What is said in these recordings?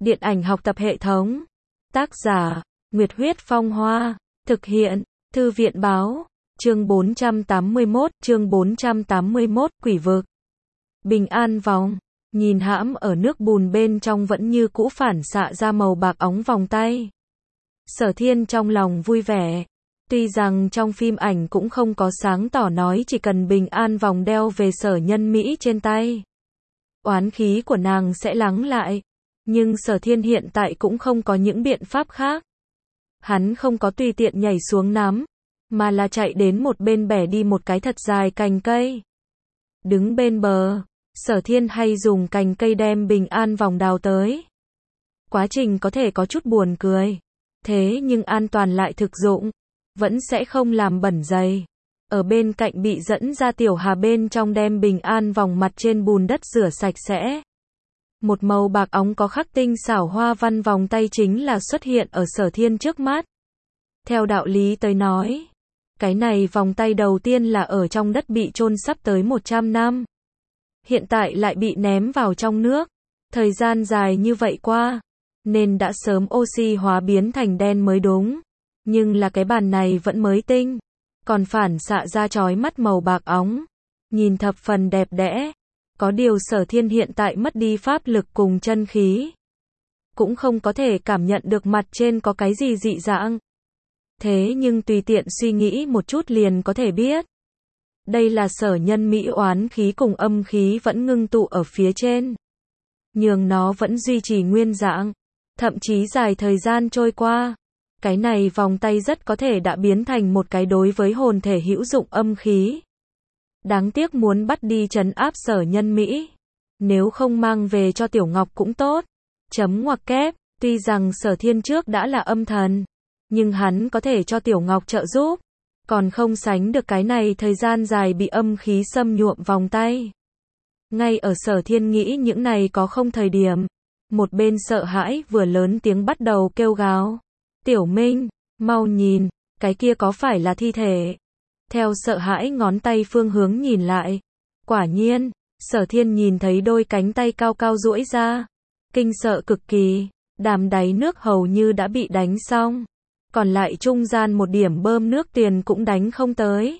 Điện ảnh học tập hệ thống. Tác giả, Nguyệt Huyết Phong Hoa. Thực hiện, Thư viện Báo. Chương 481, Quỷ vực. Bình an vòng. Nhìn hãm ở nước bùn bên trong vẫn như cũ phản xạ ra màu bạc óng vòng tay. Sở Thiên trong lòng vui vẻ. Tuy rằng trong phim ảnh cũng không có sáng tỏ nói chỉ cần bình an vòng đeo về Sở Nhân Mỹ trên tay, oán khí của nàng sẽ lắng lại. Nhưng Sở Thiên hiện tại cũng không có những biện pháp khác. Hắn không có tùy tiện nhảy xuống nắm, mà là chạy đến một bên bẻ đi một cái thật dài cành cây. Đứng bên bờ, Sở Thiên hay dùng cành cây đem bình an vòng đào tới. Quá trình có thể có chút buồn cười, thế nhưng an toàn lại thực dụng, vẫn sẽ không làm bẩn giày. Ở bên cạnh bị dẫn ra tiểu hà bên trong đem bình an vòng mặt trên bùn đất rửa sạch sẽ. Một màu bạc óng có khắc tinh xảo hoa văn vòng tay chính là xuất hiện ở Sở Thiên trước mắt. Theo đạo lý tới nói, cái này vòng tay đầu tiên là ở trong đất bị chôn sắp tới 100 năm. Hiện tại lại bị ném vào trong nước. Thời gian dài như vậy qua, nên đã sớm oxy hóa biến thành đen mới đúng. Nhưng là cái bàn này vẫn mới tinh, còn phản xạ ra chói mắt màu bạc óng, nhìn thập phần đẹp đẽ. Có điều Sở Thiên hiện tại mất đi pháp lực cùng chân khí, cũng không có thể cảm nhận được mặt trên có cái gì dị dạng. Thế nhưng tùy tiện suy nghĩ một chút liền có thể biết. Đây là Sở Nhân Mỹ oán khí cùng âm khí vẫn ngưng tụ ở phía trên, nhường nó vẫn duy trì nguyên dạng. Thậm chí dài thời gian trôi qua, cái này vòng tay rất có thể đã biến thành một cái đối với hồn thể hữu dụng âm khí. Đáng tiếc muốn bắt đi trấn áp Sở Nhân Mỹ, nếu không mang về cho Tiểu Ngọc cũng tốt. Chấm ngoặc kép, tuy rằng Sở Thiên trước đã là âm thần, nhưng hắn có thể cho Tiểu Ngọc trợ giúp, còn không sánh được cái này thời gian dài bị âm khí xâm nhuộm vòng tay. Ngay ở Sở Thiên nghĩ những này có không thời điểm, một bên sợ hãi vừa lớn tiếng bắt đầu kêu gào. Tiểu Minh, mau nhìn, cái kia có phải là thi thể? Theo sợ hãi ngón tay phương hướng nhìn lại. Quả nhiên, Sở Thiên nhìn thấy đôi cánh tay cao cao duỗi ra. Kinh sợ cực kỳ, đàm đáy nước hầu như đã bị đánh xong. Còn lại trung gian một điểm bơm nước tiền cũng đánh không tới.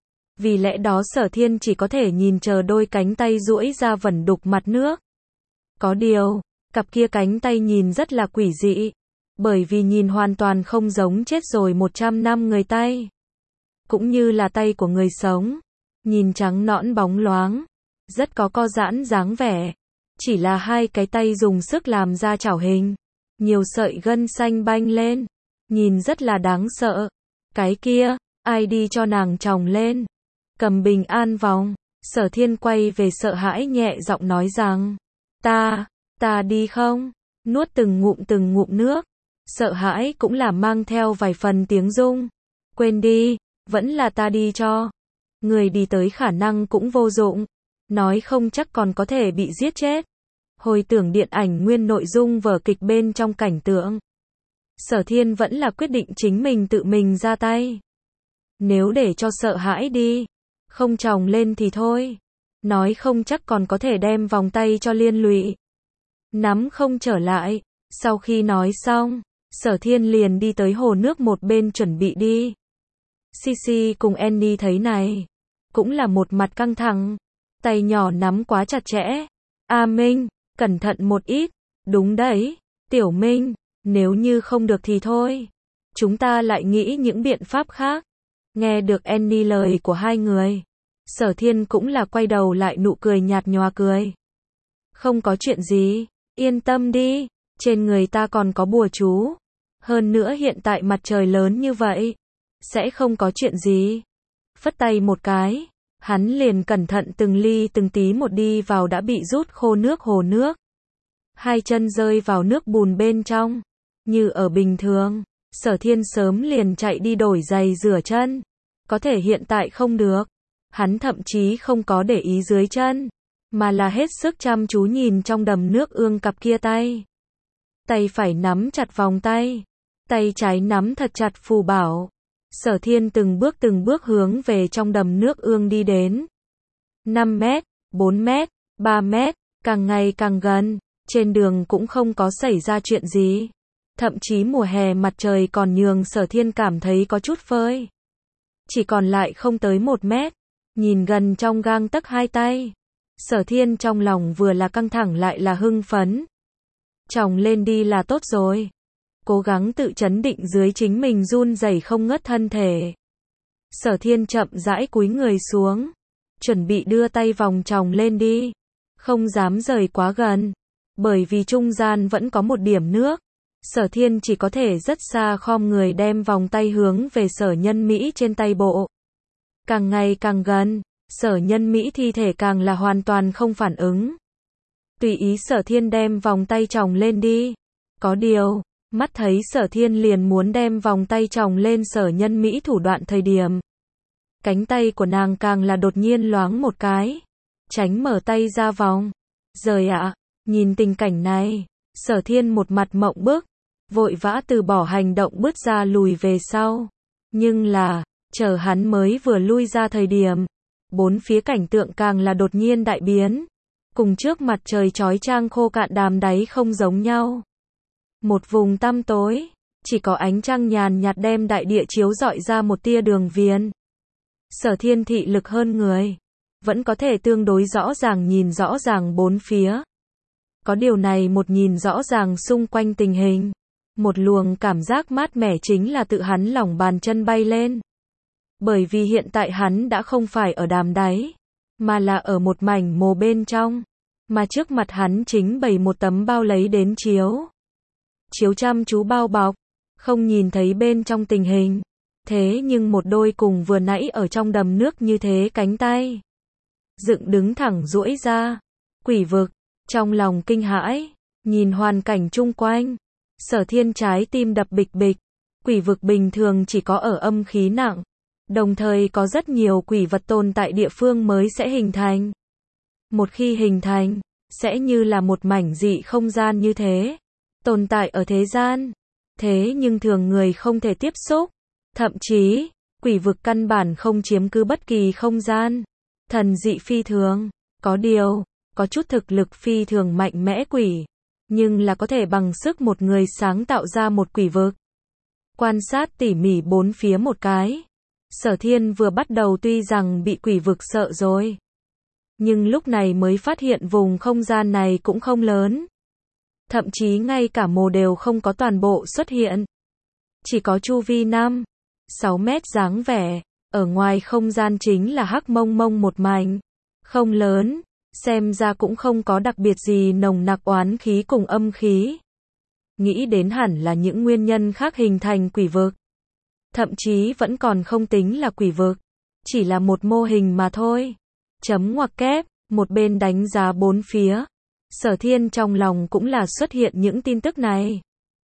Vì lẽ đó Sở Thiên chỉ có thể nhìn chờ đôi cánh tay duỗi ra vẩn đục mặt nước. Có điều, cặp kia cánh tay nhìn rất là quỷ dị, bởi vì nhìn hoàn toàn không giống chết rồi 100 năm người tay, cũng như là tay của người sống, nhìn trắng nõn bóng loáng, rất có co giãn dáng vẻ. Chỉ là hai cái tay dùng sức làm ra chảo hình, nhiều sợi gân xanh banh lên, nhìn rất là đáng sợ. Cái kia, ai đi cho nàng chồng lên? Cầm bình an vòng. Sở Thiên quay về sợ hãi nhẹ giọng nói rằng, ta đi không? Nuốt từng ngụm nước. Sợ hãi cũng là mang theo vài phần tiếng rung. Quên đi, vẫn là ta đi cho. Người đi tới khả năng cũng vô dụng, nói không chắc còn có thể bị giết chết. Hồi tưởng điện ảnh nguyên nội dung vở kịch bên trong cảnh tượng, Sở Thiên vẫn là quyết định chính mình tự mình ra tay. Nếu để cho sợ hãi đi, không chồng lên thì thôi, nói không chắc còn có thể đem vòng tay cho liên lụy. Nắm không trở lại. Sau khi nói xong, Sở Thiên liền đi tới hồ nước một bên chuẩn bị đi. Sisi cùng Annie thấy này, cũng là một mặt căng thẳng, tay nhỏ nắm quá chặt chẽ. A Minh, cẩn thận một ít. Đúng đấy, Tiểu Minh, nếu như không được thì thôi, chúng ta lại nghĩ những biện pháp khác. Nghe được Annie lời của hai người, Sở Thiên cũng là quay đầu lại nụ cười nhạt nhòa cười. Không có chuyện gì, yên tâm đi, trên người ta còn có bùa chú. Hơn nữa hiện tại mặt trời lớn như vậy, sẽ không có chuyện gì. Phất tay một cái, hắn liền cẩn thận từng ly từng tí một đi vào đã bị rút khô nước hồ nước. Hai chân rơi vào nước bùn bên trong, như ở bình thường, Sở Thiên sớm liền chạy đi đổi giày rửa chân. Có thể hiện tại không được. Hắn thậm chí không có để ý dưới chân, mà là hết sức chăm chú nhìn trong đầm nước ương cặp kia tay. Tay phải nắm chặt vòng tay, tay trái nắm thật chặt phù bảo. Sở Thiên từng bước hướng về trong đầm nước ương đi đến. 5 mét, 4 mét, 3 mét, càng ngày càng gần. Trên đường cũng không có xảy ra chuyện gì. Thậm chí mùa hè mặt trời còn nhường Sở Thiên cảm thấy có chút phơi. Chỉ còn lại không tới 1 mét. Nhìn gần trong gang tấc hai tay. Sở Thiên trong lòng vừa là căng thẳng lại là hưng phấn. Chồng lên đi là tốt rồi. Cố gắng tự trấn định dưới chính mình run rẩy không ngớt thân thể. Sở Thiên chậm rãi cúi người xuống. Chuẩn bị đưa tay vòng chồng lên đi. Không dám rời quá gần. Bởi vì trung gian vẫn có một điểm nước. Sở Thiên chỉ có thể rất xa khom người đem vòng tay hướng về Sở Nhân Mỹ trên tay bộ. Càng ngày càng gần, Sở Nhân Mỹ thi thể càng là hoàn toàn không phản ứng. Tùy ý Sở Thiên đem vòng tay chồng lên đi. Có điều, mắt thấy Sở Thiên liền muốn đem vòng tay chồng lên Sở Nhân Mỹ thủ đoạn thời điểm. Cánh tay của nàng càng là đột nhiên loáng một cái. Tránh mở tay ra vòng. Rời ạ, nhìn tình cảnh này, Sở Thiên một mặt mộng bức. Vội vã từ bỏ hành động bước ra lùi về sau. Nhưng là, chờ hắn mới vừa lui ra thời điểm. Bốn phía cảnh tượng càng là đột nhiên đại biến. Cùng trước mặt trời chói chang khô cạn đàm đáy không giống nhau. Một vùng tăm tối, chỉ có ánh trăng nhàn nhạt đem đại địa chiếu rọi ra một tia đường viền. Sở Thiên thị lực hơn người, vẫn có thể tương đối rõ ràng nhìn rõ ràng bốn phía. Có điều này một nhìn rõ ràng xung quanh tình hình. Một luồng cảm giác mát mẻ chính là tự hắn lòng bàn chân bay lên. Bởi vì hiện tại hắn đã không phải ở đàm đáy, mà là ở một mảnh mồ bên trong. Mà trước mặt hắn chính bày một tấm bao lấy đến chiếu. Chiếu chăm chú bao bọc, không nhìn thấy bên trong tình hình. Thế nhưng một đôi cùng vừa nãy ở trong đầm nước như thế cánh tay. Dựng đứng thẳng duỗi ra. Quỷ vực, trong lòng kinh hãi, nhìn hoàn cảnh chung quanh. Sở Thiên trái tim đập bịch bịch. Quỷ vực bình thường chỉ có ở âm khí nặng. Đồng thời có rất nhiều quỷ vật tồn tại địa phương mới sẽ hình thành. Một khi hình thành, sẽ như là một mảnh dị không gian như thế. Tồn tại ở thế gian. Thế nhưng thường người không thể tiếp xúc. Thậm chí, quỷ vực căn bản không chiếm cứ bất kỳ không gian. Thần dị phi thường. Có điều, có chút thực lực phi thường mạnh mẽ quỷ. Nhưng là có thể bằng sức một người sáng tạo ra một quỷ vực. Quan sát tỉ mỉ bốn phía một cái. Sở Thiên vừa bắt đầu tuy rằng bị quỷ vực sợ rồi. Nhưng lúc này mới phát hiện vùng không gian này cũng không lớn. Thậm chí ngay cả mồ đều không có toàn bộ xuất hiện. Chỉ có chu vi 5-6 mét dáng vẻ. Ở ngoài không gian chính là hắc mông mông một mảnh. Không lớn. Xem ra cũng không có đặc biệt gì nồng nặc oán khí cùng âm khí. Nghĩ đến hẳn là những nguyên nhân khác hình thành quỷ vực. Thậm chí vẫn còn không tính là quỷ vực. Chỉ là một mô hình mà thôi. Chấm ngoặc kép, một bên đánh giá bốn phía. Sở Thiên trong lòng cũng là xuất hiện những tin tức này.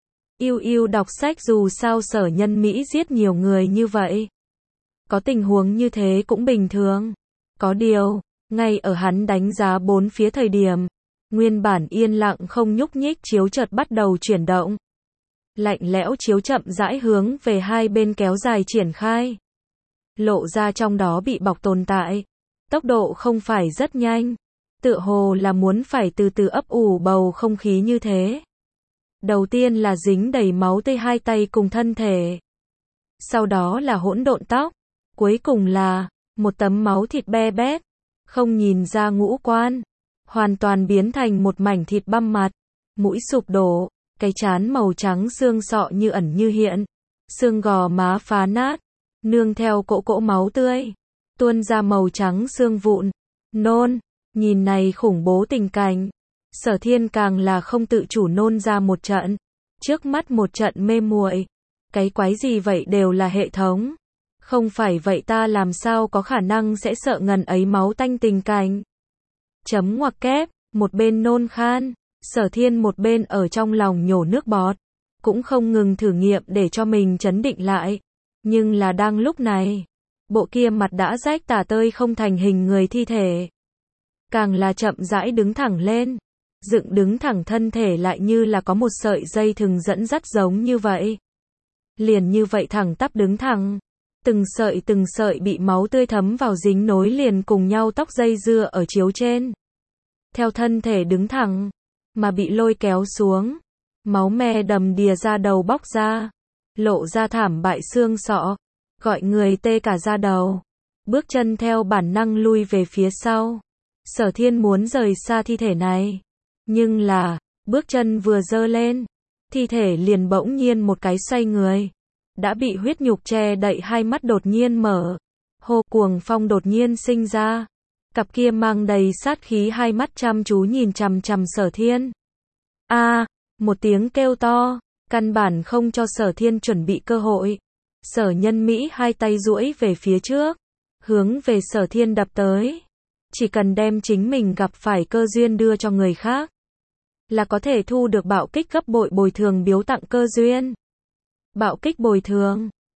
Yêu đọc sách dù sao Sở Nhân Mỹ giết nhiều người như vậy. Có tình huống như thế cũng bình thường. Có điều, ngay ở hắn đánh giá bốn phía thời điểm, nguyên bản yên lặng không nhúc nhích chiếu chợt bắt đầu chuyển động. Lạnh lẽo chiếu chậm rãi hướng về hai bên kéo dài triển khai. Lộ ra trong đó bị bọc tồn tại. Tốc độ không phải rất nhanh. Tựa hồ là muốn phải từ từ ấp ủ bầu không khí như thế. Đầu tiên là dính đầy máu tươi hai tay cùng thân thể. Sau đó là hỗn độn tóc. Cuối cùng là một tấm máu thịt be bét. Không nhìn ra ngũ quan. Hoàn toàn biến thành một mảnh thịt băm mặt. Mũi sụp đổ. Cái trán màu trắng xương sọ như ẩn như hiện. Xương gò má phá nát. Nương theo cỗ máu tươi. Tuôn ra màu trắng xương vụn. Nôn. Nhìn này khủng bố tình cảnh. Sở Thiên càng là không tự chủ nôn ra một trận. Trước mắt một trận mê muội. Cái quái gì vậy đều là hệ thống. Không phải vậy ta làm sao có khả năng sẽ sợ ngần ấy máu tanh tình cảnh. Chấm ngoặc kép, một bên nôn khan. Sở Thiên một bên ở trong lòng nhổ nước bọt. Cũng không ngừng thử nghiệm để cho mình trấn định lại. Nhưng là đang lúc này. Bộ kia mặt đã rách tả tơi không thành hình người thi thể. Càng là chậm rãi đứng thẳng lên. Dựng đứng thẳng thân thể lại như là có một sợi dây thừng dẫn dắt giống như vậy. Liền như vậy thẳng tắp đứng thẳng. Từng sợi bị máu tươi thấm vào dính nối liền cùng nhau tóc dây dưa ở chiếu trên. Theo thân thể đứng thẳng. mà bị lôi kéo xuống. Máu me đầm đìa ra đầu bóc ra, lộ ra thảm bại xương sọ, gọi người tê cả da đầu. Bước chân theo bản năng lui về phía sau. Sở Thiên muốn rời xa thi thể này. Nhưng là, bước chân vừa giơ lên, thi thể liền bỗng nhiên một cái xoay người. Đã bị huyết nhục che đậy hai mắt đột nhiên mở. Hô cuồng phong đột nhiên sinh ra. Cặp kia mang đầy sát khí hai mắt chăm chú nhìn chằm chằm Sở Thiên. Một tiếng kêu to, căn bản không cho Sở Thiên chuẩn bị cơ hội. Sở Nhân Mỹ hai tay duỗi về phía trước, hướng về Sở Thiên đập tới. Chỉ cần đem chính mình gặp phải cơ duyên đưa cho người khác, là có thể thu được bạo kích gấp bội bồi thường biếu tặng cơ duyên. Bạo kích bồi thường.